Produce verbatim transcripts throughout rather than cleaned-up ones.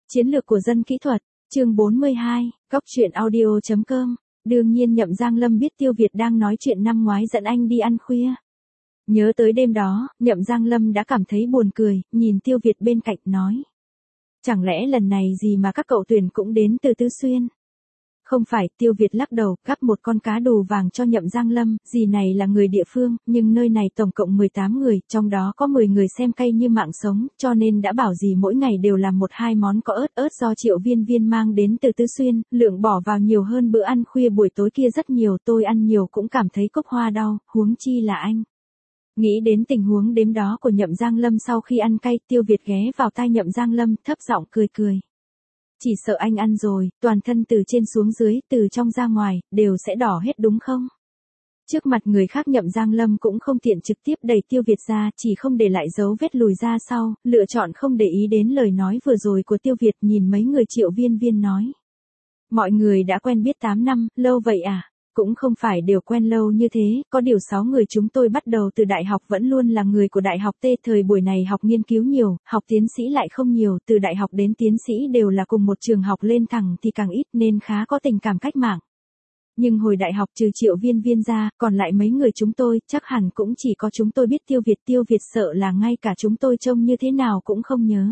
Chiến lược của dân kỹ thuật, chương bốn mươi hai, góc truyện audio chấm com. Đương nhiên Nhậm Giang Lâm biết Tiêu Việt đang nói chuyện năm ngoái dẫn anh đi ăn khuya. Nhớ tới đêm đó, Nhậm Giang Lâm đã cảm thấy buồn cười, nhìn Tiêu Việt bên cạnh nói. Chẳng lẽ lần này gì mà các cậu tuyển cũng đến từ Tứ Xuyên? Không phải, Tiêu Việt lắc đầu, gắp một con cá đù vàng cho Nhậm Giang Lâm, dì này là người địa phương, nhưng nơi này tổng cộng mười tám người, trong đó có mười người xem cay như mạng sống, cho nên đã bảo dì mỗi ngày đều làm một hai món có ớt ớt do Triệu Viên Viên mang đến từ Tứ Xuyên, lượng bỏ vào nhiều hơn bữa ăn khuya buổi tối kia rất nhiều, tôi ăn nhiều cũng cảm thấy cốc hoa đau, huống chi là anh. Nghĩ đến tình huống đêm đó của Nhậm Giang Lâm sau khi ăn cay, Tiêu Việt ghé vào tai Nhậm Giang Lâm, thấp giọng cười cười. Chỉ sợ anh ăn rồi, toàn thân từ trên xuống dưới, từ trong ra ngoài, đều sẽ đỏ hết đúng không? Trước mặt người khác Nhậm Giang Lâm cũng không tiện trực tiếp đẩy Tiêu Việt ra, chỉ không để lại dấu vết lùi ra sau, lựa chọn không để ý đến lời nói vừa rồi của Tiêu Việt, nhìn mấy người Triệu Viên Viên nói. Mọi người đã quen biết tám năm, lâu vậy à? Cũng không phải đều quen lâu như thế, có điều sáu người chúng tôi bắt đầu từ đại học vẫn luôn là người của đại học T, thời buổi này học nghiên cứu nhiều, học tiến sĩ lại không nhiều, từ đại học đến tiến sĩ đều là cùng một trường học lên thẳng thì càng ít nên khá có tình cảm cách mạng. Nhưng hồi đại học trừ Triệu Viên Viên ra, còn lại mấy người chúng tôi, chắc hẳn cũng chỉ có chúng tôi biết Tiêu Việt. Tiêu Việt sợ là ngay cả chúng tôi trông như thế nào cũng không nhớ.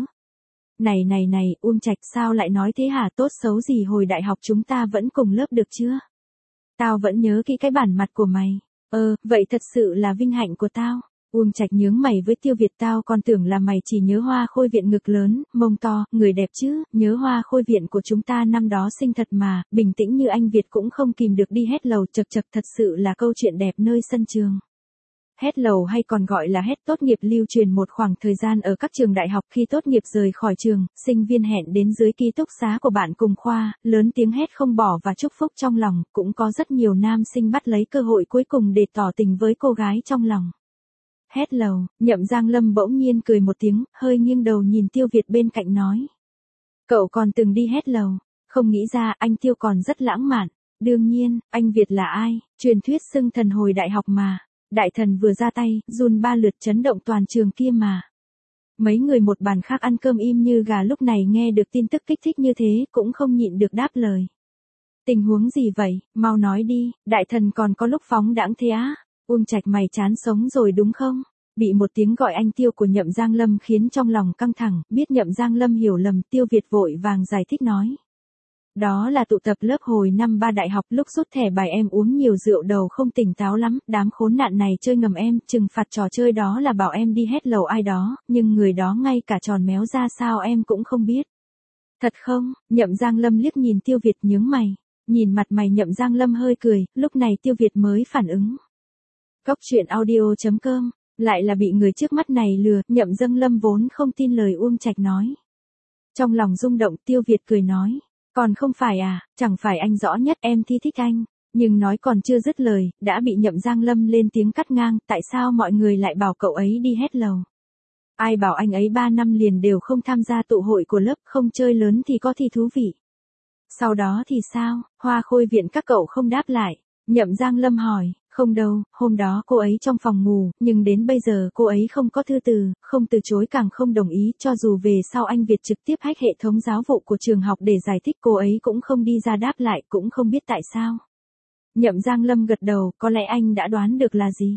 Này này này, Uông Trạch sao lại nói thế hả, tốt xấu gì hồi đại học chúng ta vẫn cùng lớp được chưa? Tao vẫn nhớ kỹ cái bản mặt của mày. Ờ, vậy thật sự là vinh hạnh của tao. Uông Trạch nhướng mày với Tiêu Việt, tao còn tưởng là mày chỉ nhớ Hoa Khôi Viện ngực lớn, mông to, người đẹp chứ, nhớ Hoa Khôi Viện của chúng ta năm đó xinh thật mà, bình tĩnh như anh Việt cũng không kìm được đi hét lầu, chật chật, thật sự là câu chuyện đẹp nơi sân trường. Hét lầu hay còn gọi là hét tốt nghiệp lưu truyền một khoảng thời gian ở các trường đại học, khi tốt nghiệp rời khỏi trường, sinh viên hẹn đến dưới ký túc xá của bạn cùng khoa, lớn tiếng hét không bỏ và chúc phúc trong lòng, cũng có rất nhiều nam sinh bắt lấy cơ hội cuối cùng để tỏ tình với cô gái trong lòng. Hét lầu, Nhậm Giang Lâm bỗng nhiên cười một tiếng, hơi nghiêng đầu nhìn Tiêu Việt bên cạnh nói. Cậu còn từng đi hét lầu, không nghĩ ra anh Tiêu còn rất lãng mạn. Đương nhiên, anh Việt là ai, truyền thuyết xưng thần hồi đại học mà. Đại thần vừa ra tay, run ba lượt chấn động toàn trường kia mà. Mấy người một bàn khác ăn cơm im như gà lúc này nghe được tin tức kích thích như thế, cũng không nhịn được đáp lời. Tình huống gì vậy, mau nói đi, đại thần còn có lúc phóng đãng thế á? Uông Trạch mày chán sống rồi đúng không? Bị một tiếng gọi anh Tiêu của Nhậm Giang Lâm khiến trong lòng căng thẳng, biết Nhậm Giang Lâm hiểu lầm, Tiêu Việt vội vàng giải thích nói. Đó là tụ tập lớp hồi năm ba đại học, lúc rút thẻ bài em uống nhiều rượu đầu không tỉnh táo lắm, đám khốn nạn này chơi ngầm em, trừng phạt trò chơi đó là bảo em đi hét lầu ai đó, nhưng người đó ngay cả tròn méo ra sao em cũng không biết. Thật không? Nhậm Giang Lâm liếc nhìn Tiêu Việt nhướng mày, nhìn mặt mày Nhậm Giang Lâm hơi cười, lúc này Tiêu Việt mới phản ứng. Góc truyện audio chấm com, lại là bị người trước mắt này lừa, Nhậm Giang Lâm vốn không tin lời Uông Trạch nói. Trong lòng rung động, Tiêu Việt cười nói. Còn không phải à, chẳng phải anh rõ nhất, em thì thích anh, nhưng nói còn chưa dứt lời, đã bị Nhậm Giang Lâm lên tiếng cắt ngang, tại sao mọi người lại bảo cậu ấy đi hét lầu? Ai bảo anh ấy ba năm liền đều không tham gia tụ hội của lớp, không chơi lớn thì có thi thú vị. Sau đó thì sao, Hoa Khôi Viện các cậu không đáp lại, Nhậm Giang Lâm hỏi. Không đâu, hôm đó cô ấy trong phòng ngủ, nhưng đến bây giờ cô ấy không có thư từ, không từ chối càng không đồng ý, cho dù về sau anh Việt trực tiếp hack hệ thống giáo vụ của trường học để giải thích cô ấy cũng không đi ra đáp lại, cũng không biết tại sao. Nhậm Giang Lâm gật đầu, có lẽ anh đã đoán được là gì.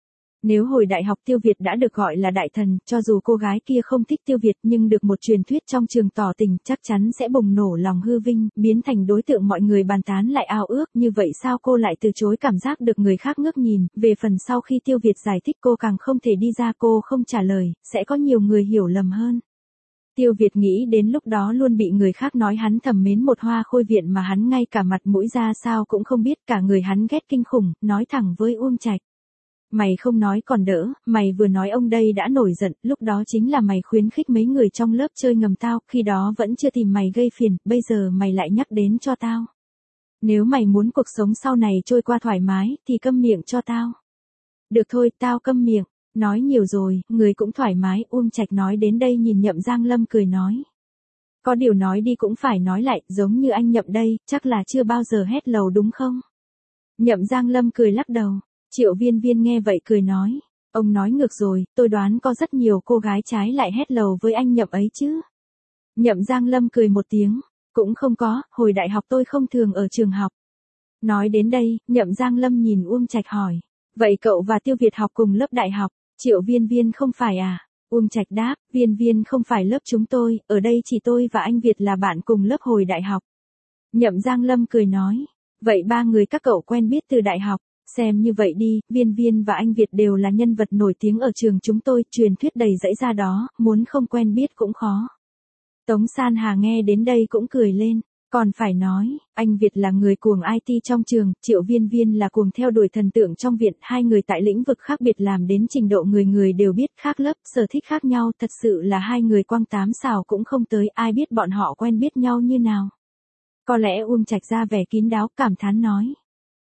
Nếu hồi đại học Tiêu Việt đã được gọi là đại thần, cho dù cô gái kia không thích Tiêu Việt nhưng được một truyền thuyết trong trường tỏ tình, chắc chắn sẽ bùng nổ lòng hư vinh, biến thành đối tượng mọi người bàn tán lại ao ước, như vậy sao cô lại từ chối cảm giác được người khác ngước nhìn, về phần sau khi Tiêu Việt giải thích cô càng không thể đi ra, cô không trả lời, sẽ có nhiều người hiểu lầm hơn. Tiêu Việt nghĩ đến lúc đó luôn bị người khác nói hắn thầm mến một Hoa Khôi Viện mà hắn ngay cả mặt mũi ra sao cũng không biết, cả người hắn ghét kinh khủng, nói thẳng với Uông Trạch. Mày không nói còn đỡ, mày vừa nói ông đây đã nổi giận, lúc đó chính là mày khuyến khích mấy người trong lớp chơi ngầm tao, khi đó vẫn chưa tìm mày gây phiền, bây giờ mày lại nhắc đến cho tao. Nếu mày muốn cuộc sống sau này trôi qua thoải mái, thì câm miệng cho tao. Được thôi, tao câm miệng, nói nhiều rồi, người cũng thoải mái, Uông Trạch nói đến đây nhìn Nhậm Giang Lâm cười nói. Có điều nói đi cũng phải nói lại, giống như anh Nhậm đây, chắc là chưa bao giờ hét lầu đúng không? Nhậm Giang Lâm cười lắc đầu. Triệu Viên Viên nghe vậy cười nói, ông nói ngược rồi, tôi đoán có rất nhiều cô gái trái lại hét lầu với anh Nhậm ấy chứ. Nhậm Giang Lâm cười một tiếng, cũng không có, hồi đại học tôi không thường ở trường học. Nói đến đây, Nhậm Giang Lâm nhìn Uông Trạch hỏi, vậy cậu và Tiêu Việt học cùng lớp đại học, Triệu Viên Viên không phải à? Uông Trạch đáp, Viên Viên không phải lớp chúng tôi, ở đây chỉ tôi và anh Việt là bạn cùng lớp hồi đại học. Nhậm Giang Lâm cười nói, vậy ba người các cậu quen biết từ đại học, xem như vậy đi, Viên Viên và anh Việt đều là nhân vật nổi tiếng ở trường chúng tôi, truyền thuyết đầy dẫy ra đó, muốn không quen biết cũng khó. Tống San Hà nghe đến đây cũng cười lên, còn phải nói, anh Việt là người cuồng i tê trong trường, Triệu Viên Viên là cuồng theo đuổi thần tượng trong viện, hai người tại lĩnh vực khác biệt làm đến trình độ người người đều biết, khác lớp, sở thích khác nhau, thật sự là hai người quăng tám xào cũng không tới, ai biết bọn họ quen biết nhau như nào. Có lẽ Uông Trạch ra vẻ kín đáo, cảm thán nói,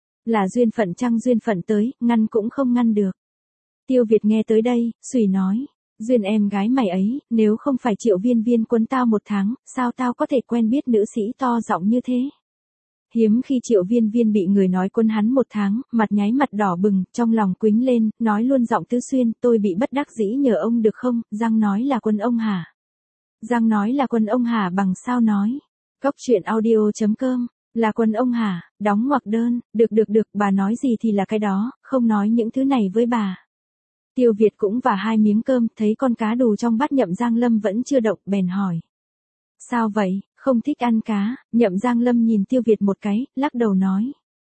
là duyên phận chăng, duyên phận tới, ngăn cũng không ngăn được. Tiêu Việt nghe tới đây, suy nói, duyên em gái mày ấy, nếu không phải Triệu Viên Viên quấn tao một tháng, sao tao có thể quen biết nữ sĩ to giọng như thế? Hiếm khi Triệu Viên Viên bị người nói quấn hắn một tháng, mặt nháy mặt đỏ bừng, trong lòng quính lên, nói luôn giọng tứ xuyên, tôi bị bất đắc dĩ nhờ ông được không? Giang nói là quân ông hả? Giang nói là quân ông hả bằng sao nói? Cốc truyện audio chấm com, là quân ông hả? Đóng ngoặc đơn, được được được, bà nói gì thì là cái đó, không nói những thứ này với bà. Tiêu Việt cũng và hai miếng cơm, thấy con cá đù trong bát Nhậm Giang Lâm vẫn chưa động, bèn hỏi. Sao vậy, không thích ăn cá? Nhậm Giang Lâm nhìn Tiêu Việt một cái, lắc đầu nói.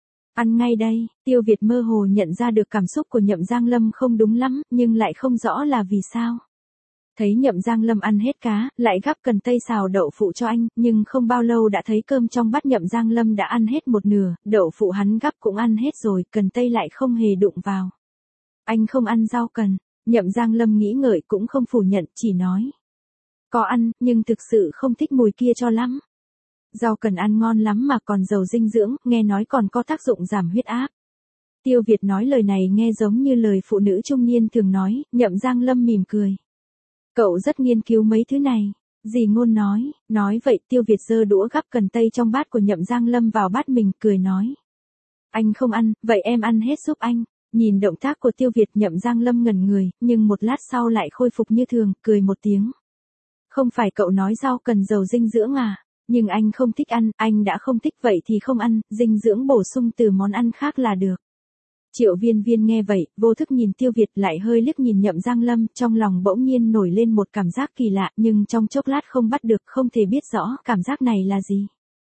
Ăn ngay đây, Tiêu Việt mơ hồ nhận ra được cảm xúc của Nhậm Giang Lâm không đúng lắm, nhưng lại không rõ là vì sao. Thấy Nhậm Giang Lâm ăn hết cá, lại gắp cần tây xào đậu phụ cho anh, nhưng không bao lâu đã thấy cơm trong bát Nhậm Giang Lâm đã ăn hết một nửa, đậu phụ hắn gắp cũng ăn hết rồi, cần tây lại không hề đụng vào. Anh không ăn rau cần, Nhậm Giang Lâm nghĩ ngợi cũng không phủ nhận, chỉ nói. Có ăn, nhưng thực sự không thích mùi kia cho lắm. Rau cần ăn ngon lắm mà còn giàu dinh dưỡng, nghe nói còn có tác dụng giảm huyết áp. Tiêu Việt nói lời này nghe giống như lời phụ nữ trung niên thường nói, Nhậm Giang Lâm mỉm cười. Cậu rất nghiên cứu mấy thứ này. Dì Ngôn nói, nói vậy Tiêu Việt giơ đũa gắp cần tây trong bát của Nhậm Giang Lâm vào bát mình, cười nói. Anh không ăn, vậy em ăn hết giúp anh. Nhìn động tác của Tiêu Việt, Nhậm Giang Lâm ngẩn người, nhưng một lát sau lại khôi phục như thường, cười một tiếng. Không phải cậu nói rau cần giàu dinh dưỡng à? Nhưng anh không thích ăn, anh đã không thích vậy thì không ăn, dinh dưỡng bổ sung từ món ăn khác là được. Triệu Viên Viên nghe vậy, vô thức nhìn Tiêu Việt lại hơi liếc nhìn Nhậm Giang Lâm, trong lòng bỗng nhiên nổi lên một cảm giác kỳ lạ, nhưng trong chốc lát không bắt được, không thể biết rõ cảm giác này là gì.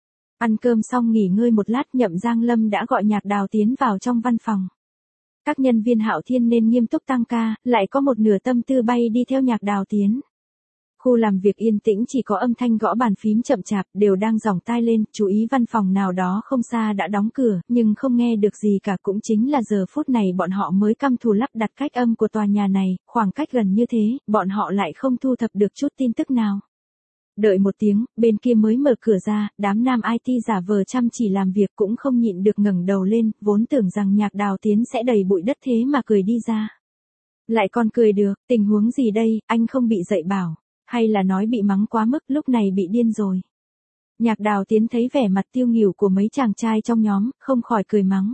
Ăn cơm xong nghỉ ngơi một lát, Nhậm Giang Lâm đã gọi Nhạc Đào tiến vào trong văn phòng. Các nhân viên Hạo Thiên nên nghiêm túc tăng ca, lại có một nửa tâm tư bay đi theo Nhạc Đào tiến. Khu làm việc yên tĩnh chỉ có âm thanh gõ bàn phím chậm chạp, đều đang giỏng tai lên, chú ý văn phòng nào đó không xa đã đóng cửa, nhưng không nghe được gì cả, cũng chính là giờ phút này bọn họ mới căm thù lắp đặt cách âm của tòa nhà này, khoảng cách gần như thế, bọn họ lại không thu thập được chút tin tức nào. Đợi một tiếng, bên kia mới mở cửa ra, đám nam i tê giả vờ chăm chỉ làm việc cũng không nhịn được ngẩng đầu lên, vốn tưởng rằng Nhạc Đào tiến sẽ đầy bụi đất thế mà cười đi ra. Lại còn cười được, tình huống gì đây, anh không bị dạy bảo. Hay là nói bị mắng quá mức, lúc này bị điên rồi. Nhạc Đào tiến thấy vẻ mặt tiêu nghỉu của mấy chàng trai trong nhóm, không khỏi cười mắng.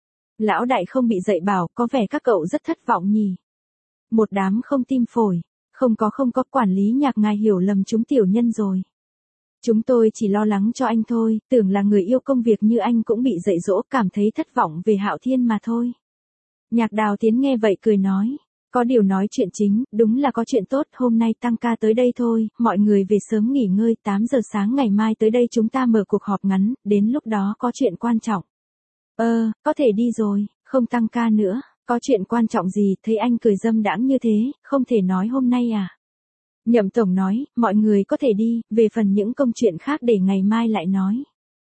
Lão đại không bị dạy bảo, có vẻ các cậu rất thất vọng nhỉ. Một đám không tim phổi. Không có không có, quản lý Nhạc ngài hiểu lầm chúng tiểu nhân rồi. Chúng tôi chỉ lo lắng cho anh thôi, tưởng là người yêu công việc như anh cũng bị dạy dỗ, cảm thấy thất vọng về Hạo Thiên mà thôi. Nhạc Đào tiến nghe vậy cười nói. Có điều nói chuyện chính, đúng là có chuyện tốt, hôm nay tăng ca tới đây thôi, mọi người về sớm nghỉ ngơi, tám giờ sáng ngày mai tới đây chúng ta mở cuộc họp ngắn, đến lúc đó có chuyện quan trọng. Ờ, có thể đi rồi, không tăng ca nữa, có chuyện quan trọng gì, thấy anh cười dâm đãng như thế, không thể nói hôm nay à? Nhậm Tổng nói, mọi người có thể đi, về phần những công chuyện khác để ngày mai lại nói.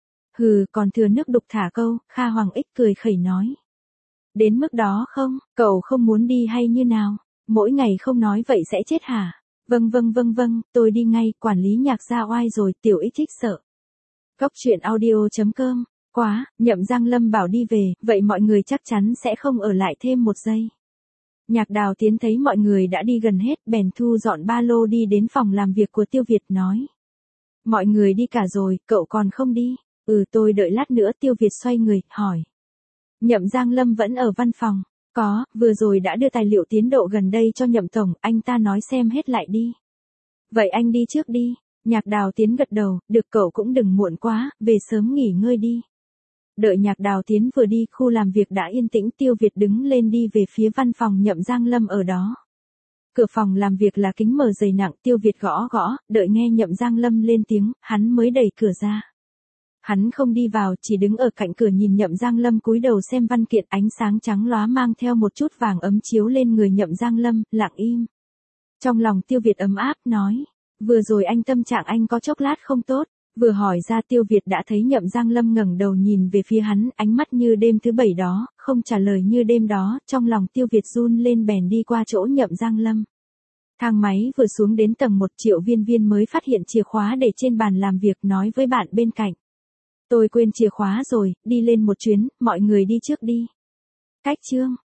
Hừ, còn thừa nước đục thả câu, Kha Hoàng Ích cười khẩy nói. Đến mức đó không, cậu không muốn đi hay như nào? Mỗi ngày không nói vậy sẽ chết hả? Vâng vâng vâng vâng, tôi đi ngay, quản lý Nhạc ra oai rồi, tiểu ích thích sợ. Cốc truyện audio chấm com, quá, Nhậm Giang Lâm bảo đi về, vậy mọi người chắc chắn sẽ không ở lại thêm một giây. Nhạc Đào tiến thấy mọi người đã đi gần hết, bèn thu dọn ba lô đi đến phòng làm việc của Tiêu Việt nói. Mọi người đi cả rồi, cậu còn không đi? Ừ, tôi đợi lát nữa. Tiêu Việt xoay người, hỏi. Nhậm Giang Lâm vẫn ở văn phòng. Có, vừa rồi đã đưa tài liệu tiến độ gần đây cho Nhậm Tổng, anh ta nói xem hết lại đi. Vậy anh đi trước đi. Nhạc Đào Tiến gật đầu, được cậu cũng đừng muộn quá, về sớm nghỉ ngơi đi. Đợi Nhạc Đào Tiến vừa đi, khu làm việc đã yên tĩnh, Tiêu Việt đứng lên đi về phía văn phòng Nhậm Giang Lâm ở đó. Cửa phòng làm việc là kính mờ dày nặng, Tiêu Việt gõ gõ, đợi nghe Nhậm Giang Lâm lên tiếng, hắn mới đẩy cửa ra. Hắn không đi vào, chỉ đứng ở cạnh cửa nhìn Nhậm Giang Lâm cúi đầu xem văn kiện, ánh sáng trắng lóa mang theo một chút vàng ấm chiếu lên người Nhậm Giang Lâm, lặng im. Trong lòng Tiêu Việt ấm áp, nói, vừa rồi anh tâm trạng anh có chốc lát không tốt. Vừa hỏi ra Tiêu Việt đã thấy Nhậm Giang Lâm ngẩng đầu nhìn về phía hắn, ánh mắt như đêm thứ bảy đó, không trả lời như đêm đó, trong lòng Tiêu Việt run lên bèn đi qua chỗ Nhậm Giang Lâm. Thang máy vừa xuống đến tầng một, Triệu Viên Viên mới phát hiện chìa khóa để trên bàn làm việc, nói với bạn bên cạnh. Tôi quên chìa khóa rồi, đi lên một chuyến, mọi người đi trước đi. Cách chương.